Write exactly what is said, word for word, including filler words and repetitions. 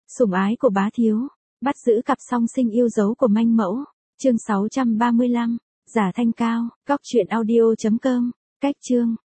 Sủng ái của bá thiếu, bắt giữ cặp song sinh yêu dấu của manh mẫu. Chương sáu trăm ba mươi lăm, giả thanh cao, cóc truyện audio chấm com, cách chương.